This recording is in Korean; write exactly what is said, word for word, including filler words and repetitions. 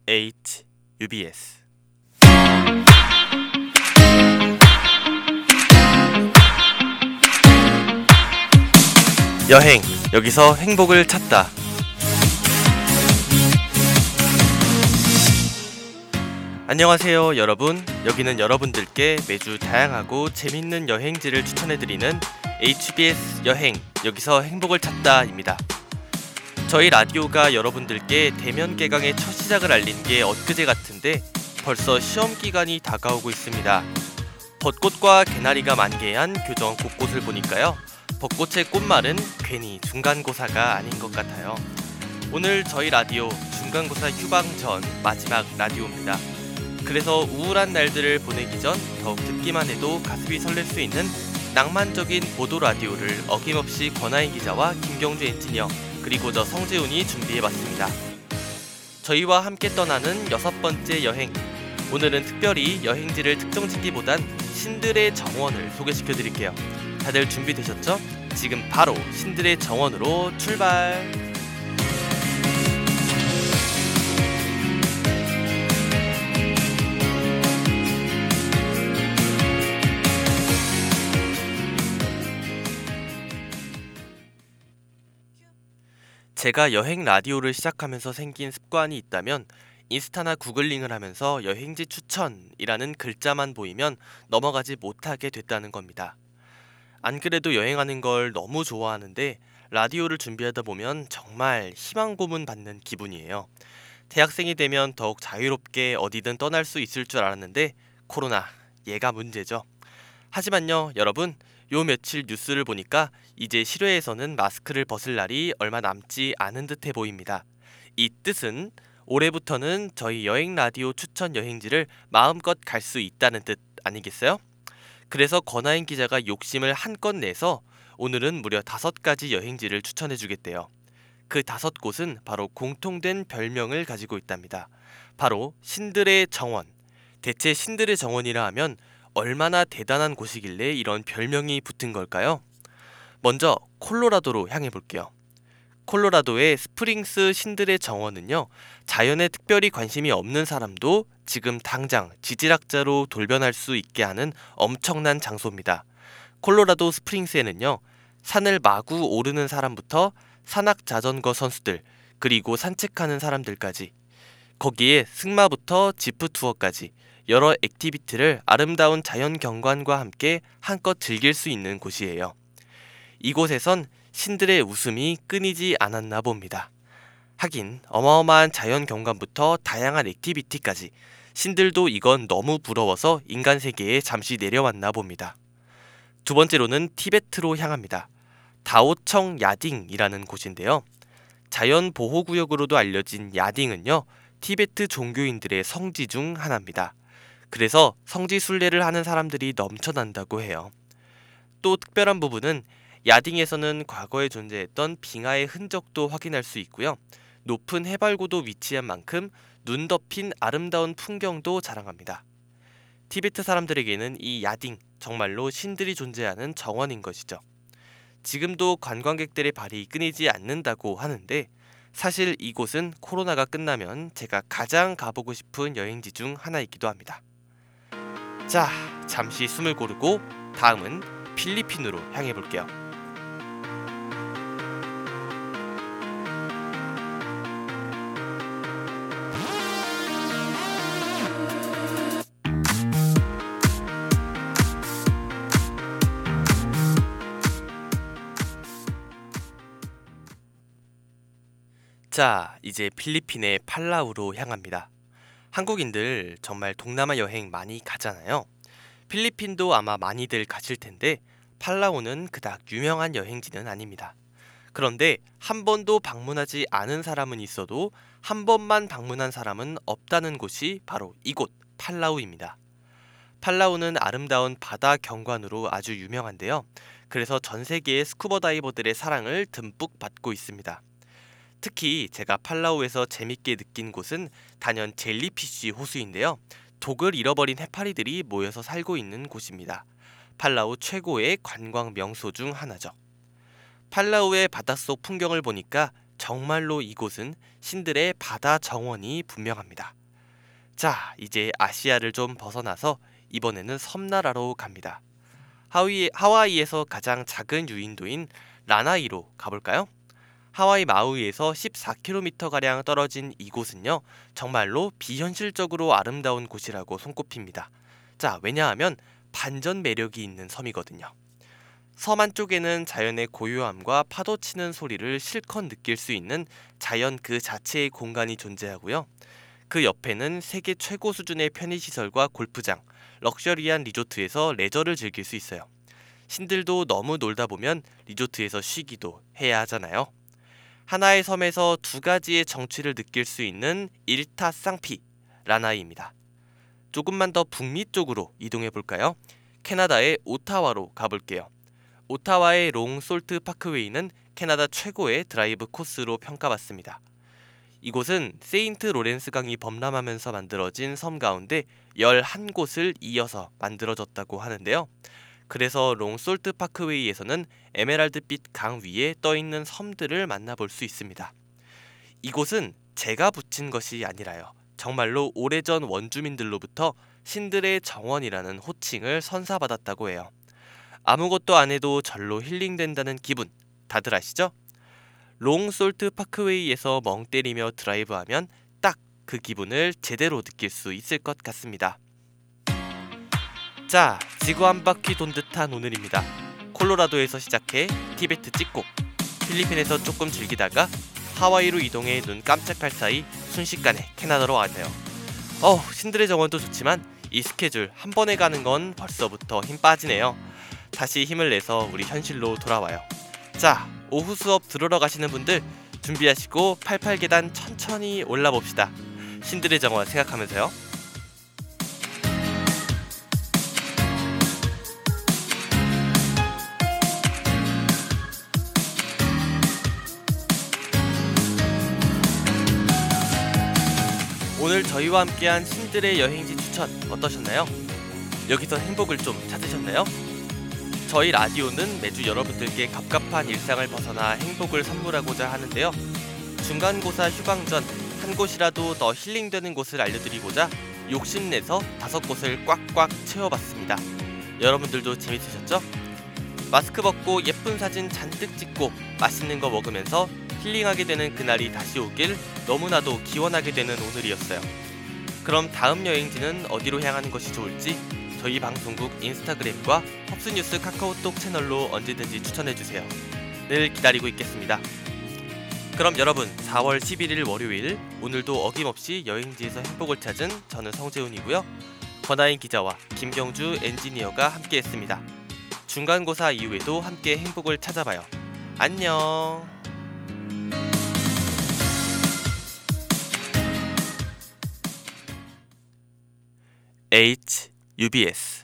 H U B S 여행, 여기서 행복을 찾다. 안녕하세요 여러분. 여기는 여러분들께 매주 다양하고 재밌는 여행지를 추천해드리는 H B S 여행, 여기서 행복을 찾다입니다. 저희 라디오가 여러분들께 대면 개강의 첫 시작을 알린 게 엊그제 같은데 벌써 시험 기간이 다가오고 있습니다. 벚꽃과 개나리가 만개한 교정 곳곳을 보니까요, 벚꽃의 꽃말은 괜히 중간고사가 아닌 것 같아요. 오늘 저희 라디오 중간고사 휴방 전 마지막 라디오입니다. 그래서 우울한 날들을 보내기 전 더욱 듣기만 해도 가슴이 설렐 수 있는 낭만적인 보도 라디오를 어김없이 권하인 기자와 김경주 엔지니어 그리고 저 성재훈이 준비해봤습니다. 저희와 함께 떠나는 여섯 번째 여행, 오늘은 특별히 여행지를 특정짓기보단 신들의 정원을 소개시켜드릴게요. 다들 준비되셨죠? 지금 바로 신들의 정원으로 출발! 제가 여행 라디오를 시작하면서 생긴 습관이 있다면 인스타나 구글링을 하면서 여행지 추천이라는 글자만 보이면 넘어가지 못하게 됐다는 겁니다. 안 그래도 여행하는 걸 너무 좋아하는데 라디오를 준비하다 보면 정말 희망 고문 받는 기분이에요. 대학생이 되면 더욱 자유롭게 어디든 떠날 수 있을 줄 알았는데 코로나, 얘가 문제죠. 하지만요 여러분, 요 며칠 뉴스를 보니까 이제 실외에서는 마스크를 벗을 날이 얼마 남지 않은 듯해 보입니다. 이 뜻은 올해부터는 저희 여행 라디오 추천 여행지를 마음껏 갈 수 있다는 뜻 아니겠어요? 그래서 권하인 기자가 욕심을 한껏 내서 오늘은 무려 다섯 가지 여행지를 추천해 주겠대요. 그 다섯 곳은 바로 공통된 별명을 가지고 있답니다. 바로 신들의 정원. 대체 신들의 정원이라 하면 얼마나 대단한 곳이길래 이런 별명이 붙은 걸까요? 먼저 콜로라도로 향해 볼게요. 콜로라도의 스프링스 신들의 정원은요, 자연에 특별히 관심이 없는 사람도 지금 당장 지질학자로 돌변할 수 있게 하는 엄청난 장소입니다. 콜로라도 스프링스에는요, 산을 마구 오르는 사람부터 산악 자전거 선수들, 그리고 산책하는 사람들까지, 거기에 승마부터 지프 투어까지 여러 액티비티를 아름다운 자연 경관과 함께 한껏 즐길 수 있는 곳이에요. 이곳에선 신들의 웃음이 끊이지 않았나 봅니다. 하긴 어마어마한 자연 경관부터 다양한 액티비티까지 신들도 이건 너무 부러워서 인간 세계에 잠시 내려왔나 봅니다. 두 번째로는 티베트로 향합니다. 다오청 야딩이라는 곳인데요. 자연 보호구역으로도 알려진 야딩은요, 티베트 종교인들의 성지 중 하나입니다. 그래서 성지 순례를 하는 사람들이 넘쳐난다고 해요. 또 특별한 부분은 야딩에서는 과거에 존재했던 빙하의 흔적도 확인할 수 있고요. 높은 해발고도 위치한 만큼 눈 덮인 아름다운 풍경도 자랑합니다. 티베트 사람들에게는 이 야딩, 정말로 신들이 존재하는 정원인 것이죠. 지금도 관광객들의 발이 끊이지 않는다고 하는데 사실 이곳은 코로나가 끝나면 제가 가장 가보고 싶은 여행지 중 하나이기도 합니다. 자, 잠시 숨을 고르고 다음은 필리핀으로 향해 볼게요. 자, 이제 필리핀의 팔라우로 향합니다. 한국인들 정말 동남아 여행 많이 가잖아요. 필리핀도 아마 많이들 가실 텐데 팔라우는 그닥 유명한 여행지는 아닙니다. 그런데 한 번도 방문하지 않은 사람은 있어도 한 번만 방문한 사람은 없다는 곳이 바로 이곳 팔라우입니다. 팔라우는 아름다운 바다 경관으로 아주 유명한데요. 그래서 전 세계의 스쿠버 다이버들의 사랑을 듬뿍 받고 있습니다. 특히 제가 팔라우에서 재밌게 느낀 곳은 단연 젤리피쉬 호수인데요. 독을 잃어버린 해파리들이 모여서 살고 있는 곳입니다. 팔라우 최고의 관광 명소 중 하나죠. 팔라우의 바닷속 풍경을 보니까 정말로 이곳은 신들의 바다 정원이 분명합니다. 자, 이제 아시아를 좀 벗어나서 이번에는 섬나라로 갑니다. 하와이, 하와이에서 가장 작은 유인도인 라나이로 가볼까요? 하와이 마우이에서 십사 킬로미터가량 떨어진 이곳은요, 정말로 비현실적으로 아름다운 곳이라고 손꼽힙니다. 자, 왜냐하면 반전 매력이 있는 섬이거든요. 섬 안쪽에는 자연의 고요함과 파도 치는 소리를 실컷 느낄 수 있는 자연 그 자체의 공간이 존재하고요. 그 옆에는 세계 최고 수준의 편의시설과 골프장, 럭셔리한 리조트에서 레저를 즐길 수 있어요. 신들도 너무 놀다 보면 리조트에서 쉬기도 해야 하잖아요. 하나의 섬에서 두 가지의 정취를 느낄 수 있는 일타쌍피, 라나이입니다. 조금만 더 북미 쪽으로 이동해 볼까요? 캐나다의 오타와로 가볼게요. 오타와의 롱솔트 파크웨이는 캐나다 최고의 드라이브 코스로 평가받습니다. 이곳은 세인트 로렌스 강이 범람하면서 만들어진 섬 가운데 열한 곳을 이어서 만들어졌다고 하는데요. 그래서 롱솔트 파크웨이에서는 에메랄드빛 강 위에 떠있는 섬들을 만나볼 수 있습니다. 이곳은 제가 붙인 것이 아니라요, 정말로 오래전 원주민들로부터 신들의 정원이라는 호칭을 선사받았다고 해요. 아무것도 안 해도 절로 힐링된다는 기분, 다들 아시죠? 롱솔트 파크웨이에서 멍 때리며 드라이브하면 딱 그 기분을 제대로 느낄 수 있을 것 같습니다. 자, 지구 한 바퀴 돈 듯한 오늘입니다. 콜로라도에서 시작해 티베트 찍고 필리핀에서 조금 즐기다가 하와이로 이동해 눈 깜짝할 사이 순식간에 캐나다로 왔네요. 어우, 신들의 정원도 좋지만 이 스케줄 한 번에 가는 건 벌써부터 힘 빠지네요. 다시 힘을 내서 우리 현실로 돌아와요. 자, 오후 수업 들으러 가시는 분들 준비하시고 팔십팔 계단 천천히 올라봅시다. 신들의 정원 생각하면서요. 오늘 저희와 함께한 신들의 여행지 추천 어떠셨나요? 여기서 행복을 좀 찾으셨나요? 저희 라디오는 매주 여러분들께 갑갑한 일상을 벗어나 행복을 선물하고자 하는데요. 중간고사 휴강 전 한 곳이라도 더 힐링되는 곳을 알려드리고자 욕심내서 다섯 곳을 꽉꽉 채워봤습니다. 여러분들도 재밌으셨죠? 마스크 벗고 예쁜 사진 잔뜩 찍고 맛있는 거 먹으면서 힐링하게 되는 그날이 다시 오길 너무나도 기원하게 되는 오늘이었어요. 그럼 다음 여행지는 어디로 향하는 것이 좋을지 저희 방송국 인스타그램과 헙스뉴스 카카오톡 채널로 언제든지 추천해주세요. 늘 기다리고 있겠습니다. 그럼 여러분, 사월 십일일 월요일, 오늘도 어김없이 여행지에서 행복을 찾은 저는 성재훈이고요. 권하인 기자와 김경주 엔지니어가 함께했습니다. 중간고사 이후에도 함께 행복을 찾아봐요. 안녕. H, 유비에스